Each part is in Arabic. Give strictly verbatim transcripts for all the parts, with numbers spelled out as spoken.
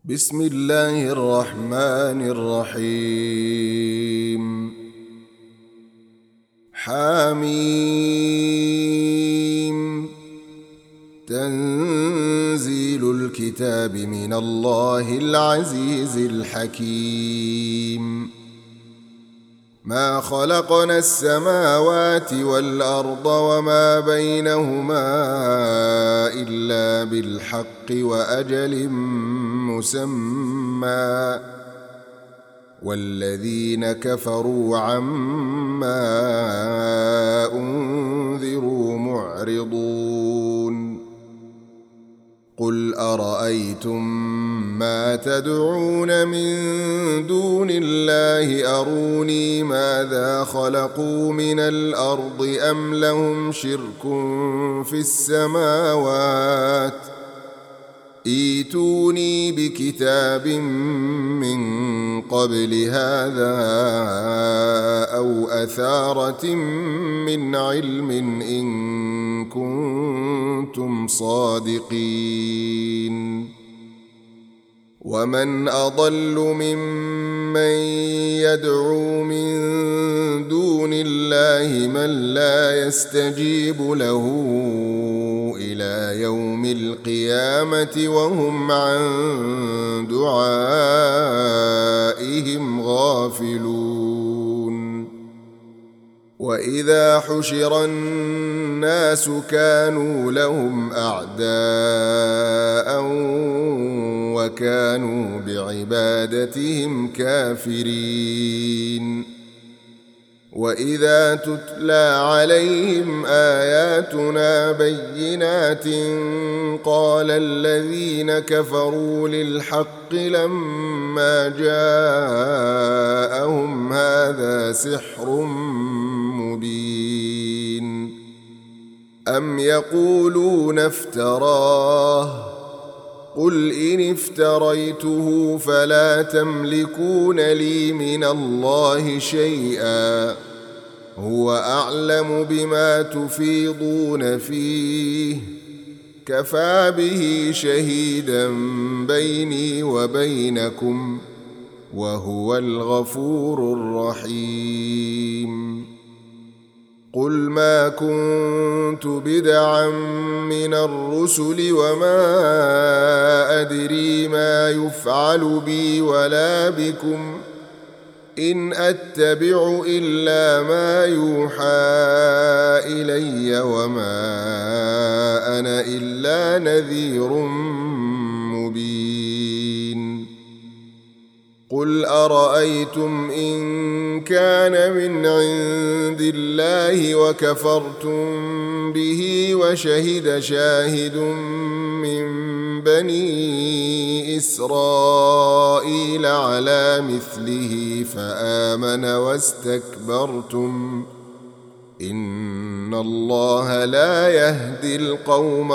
بسم الله الرحمن الرحيم. حميم. تنزيل الكتاب من الله العزيز الحكيم. ما خلقنا السماوات والأرض وما بينهما إلا بالحق وأجل مسمى، والذين كفروا عما أنذروا معرضون. قل أرأيتم ما تدعون من دون الله أروني ماذا خلقوا من الأرض أم لهم شرك في السماوات، ائتوني بكتاب من قبل هذا أو أثارة من علم إن كنتم صادقين. ومن أضل ممن يدعو من دون الله من لا يستجيب له إلى يوم القيامة وهم عن دعائهم غافلون. وإذا حشر الناس كانوا لهم أعداء وكانوا بعبادتهم كافرين. وإذا تتلى عليهم آياتنا بينات قال الذين كفروا للحق لما جاءهم هذا سحر مبين. أم يقولون افتراه، قل إن افتريته فلا تملكون لي من الله شيئا، هو أعلم بما تفيضون فيه، كفى به شهيدا بيني وبينكم، وهو الغفور الرحيم. قل ما كنت بدعا من الرسل وما أدري ما يفعل بي ولا بكم، إن أتبع إلا ما يوحى إلي وما أنا إلا نذير مبين. قل أرأيتم إن كان من عند الله وكفرتم به وشهد شاهد من بني إسرائيل على مثله فآمن واستكبرتم، إن الله لا يهدي القوم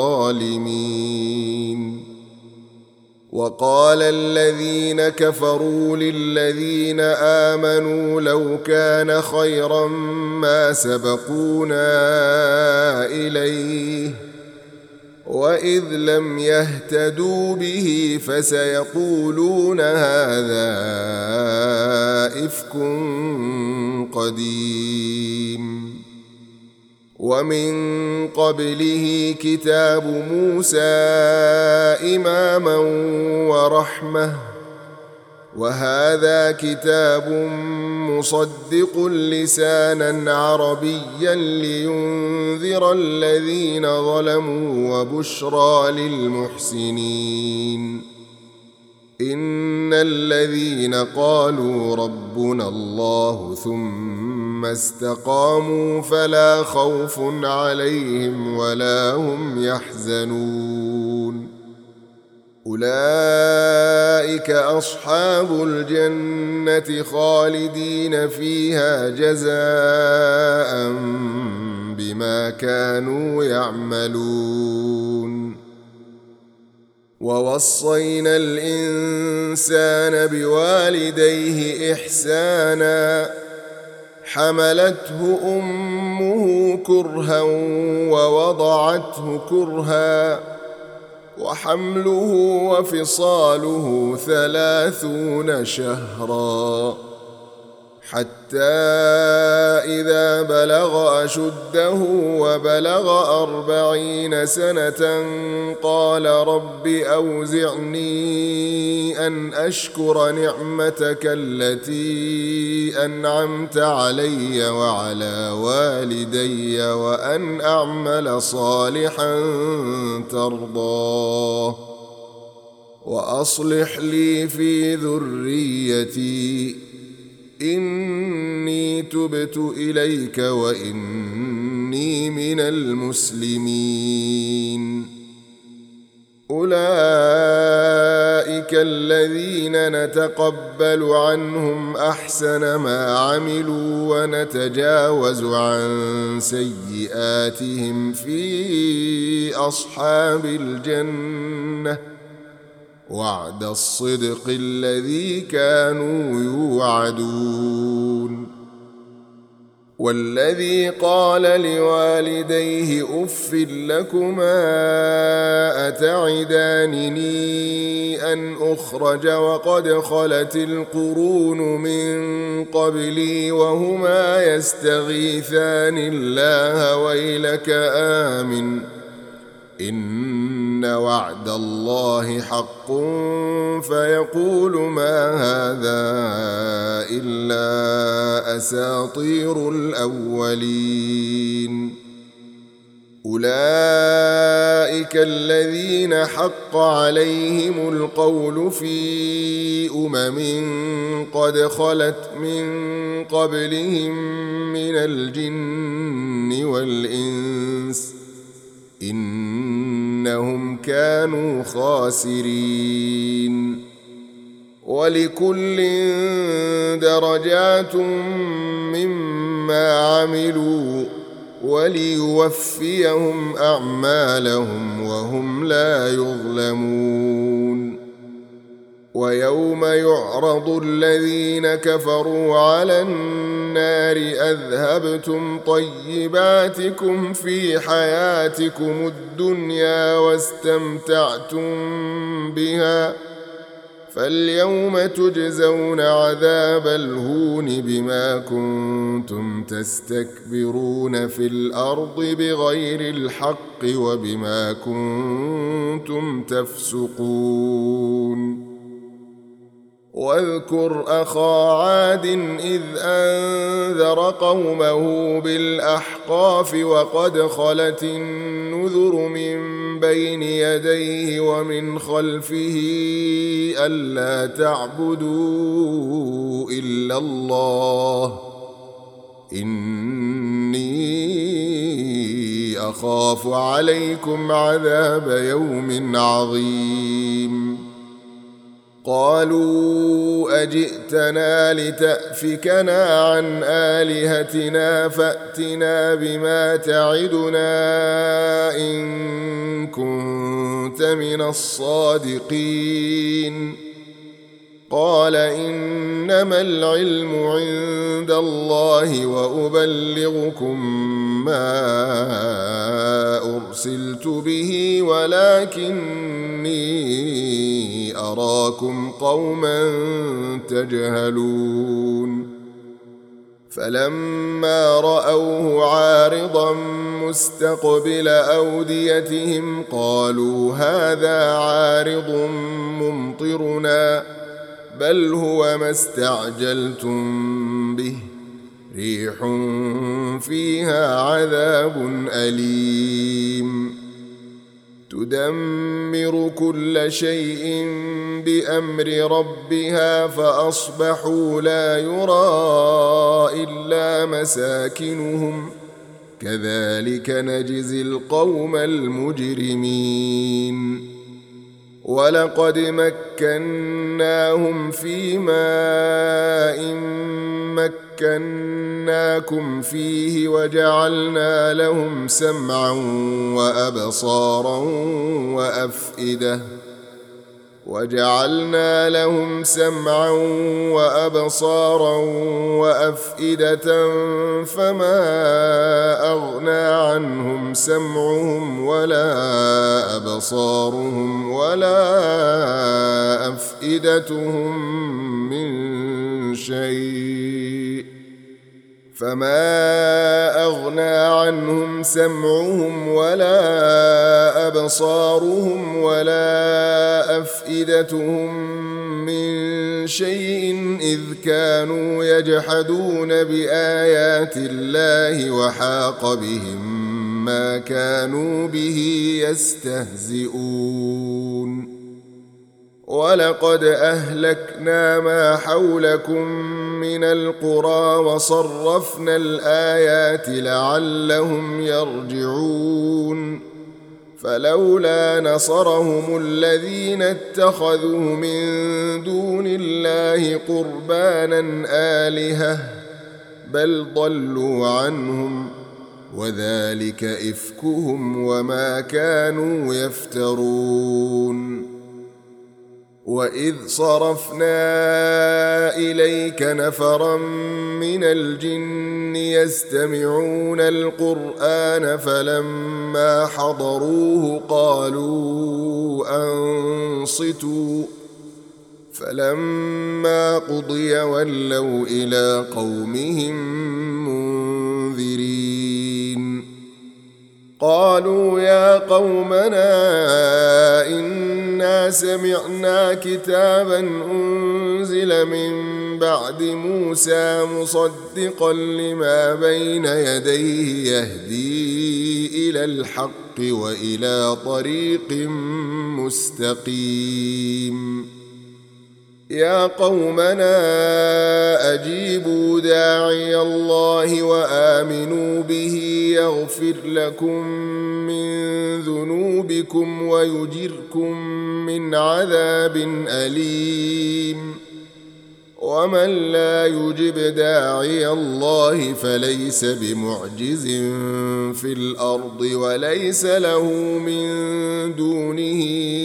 الظالمين. وقال الذين كفروا للذين آمنوا لو كان خيرا ما سبقونا إليه، وإذ لم يهتدوا به فسيقولون هذا إفك قديم. ومن قبله كتاب موسى إماما ورحمة، وهذا كتاب مصدق لسانا عربيا لينذر الذين ظلموا وبشرى للمحسنين. إن الذين قالوا ربنا الله ثم استقاموا فلا خوف عليهم ولا هم يحزنون. أولئك أصحاب الجنة خالدين فيها جزاء بما كانوا يعملون. ووصينا الإنسان بوالديه إحسانا، حملته أمه كرها ووضعته كرها وحمله وفصاله ثلاثون شهرا حتى إذا بلغ أشده وبلغ أربعين سنة قال رب أوزعني أن أشكر نعمتك التي أنعمت علي وعلى والدي وأن أعمل صالحا ترضاه وأصلح لي في ذريتي إني تبت إليك وإني من المسلمين. أولئك الذين نتقبل عنهم أحسن ما عملوا ونتجاوز عن سيئاتهم في أصحاب الجنة وعد الصدق الذي كانوا يوعدون. والذي قال لوالديه أف لكما أتعدانني أن أخرج وقد خلت القرون من قبلي وهما يستغيثان الله ويلك آمن إن وعد الله حق فيقول ما هذا إلا أساطير الأولين. أولئك الذين حق عليهم القول في أمم قد خلت من قبلهم من الجن والإنس إنهم كانوا خاسرين. ولكل درجات مما عملوا وليوفيهم أعمالهم وهم لا يظلمون. ويوم يعرض الذين كفروا على النار أذهبتم طيباتكم في حياتكم الدنيا واستمتعتم بها فاليوم تجزون عذاب الهون بما كنتم تستكبرون في الأرض بغير الحق وبما كنتم تفسقون. واذكر أخا عاد إذ أنذر قومه بالأحقاف وقد خلت النذر من بين يديه ومن خلفه ألا تعبدوا إلا الله إني أخاف عليكم عذاب يوم عظيم. قالوا أجئتنا لتأفكنا عن آلهتنا فأتنا بما تعدنا إن كنت من الصادقين. قال إنما العلم عند الله وأبلغكم ما أرسلت به ولكني أراكم قوما تجهلون. فلما رأوه عارضا مستقبل أوديتهم قالوا هذا عارض ممطرنا بل هو ما استعجلتم به ريح فيها عذاب أليم تدمر كل شيء بأمر ربها فأصبحوا لا يرى إلا مساكنهم كذلك نجزي القوم المجرمين. ولقد مكناهم في ماء مكناكم فيه وجعلنا لهم سمعا وأبصارا وأفئدة وجعلنا لهم سمعا وأبصارا وأفئدة فما أغنى عنهم سمعهم ولا أبصارهم ولا أفئدتهم من شيء فما أغنى عنهم سمعهم ولا أبصارهم ولا أفئدتهم من شيء إذ كانوا يجحدون بآيات الله وحاق بهم ما كانوا به يستهزئون ولقد أهلكنا ما حولكم من القرى وصرفنا الآيات لعلهم يرجعون فلولا نصرهم الذين اتخذوا من دون الله قربانا آلهة بل ضلوا عنهم وذلك إفكهم وما كانوا يفترون وإذ صرفنا إليك نفرا من الجن يستمعون القرآن فلما حضروه قالوا أنصتوا فلما قضي ولوا إلى قومهم منذرين قالوا يا قومنا إنا سمعنا كتابا أنزل من بعد موسى مصدقا لما بين يديه يهدي إلى الحق وإلى طريق مستقيم يا قومنا أجيبوا داعي الله وآمنوا به يغفر لكم من ذنوبكم ويجركم من عذاب أليم ومن لا يجب داعي الله فليس بمعجز في الأرض وليس له من دونه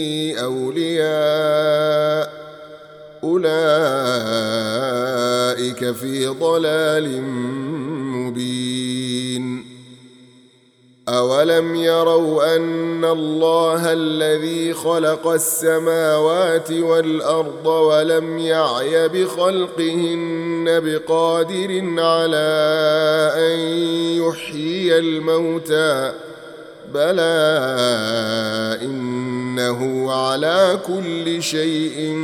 أولياء أولئك في ضلال مبين أولم يروا أن الله الذي خلق السماوات والأرض ولم يعي بخلقهن بقادر على أن يحيي الموتى بلى إنه على كل شيء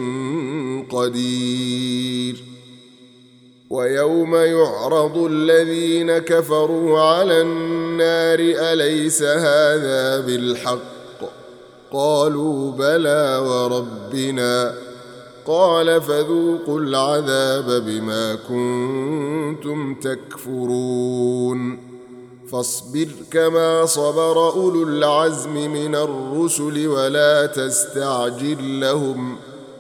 قدير ويوم يعرض الذين كفروا على النار أليس هذا بالحق قالوا بلى وربنا قال فذوقوا العذاب بما كنتم تكفرون فاصبر كما صبر أولو العزم من الرسل ولا تستعجل لهم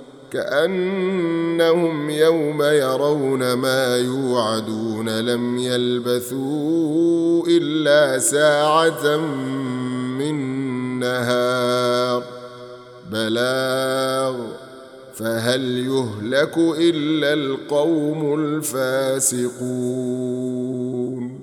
كأنهم يوم يرون ما يوعدون لم يلبثوا إلا ساعة من نهار بلاغ فهل يهلك إلا القوم الفاسقون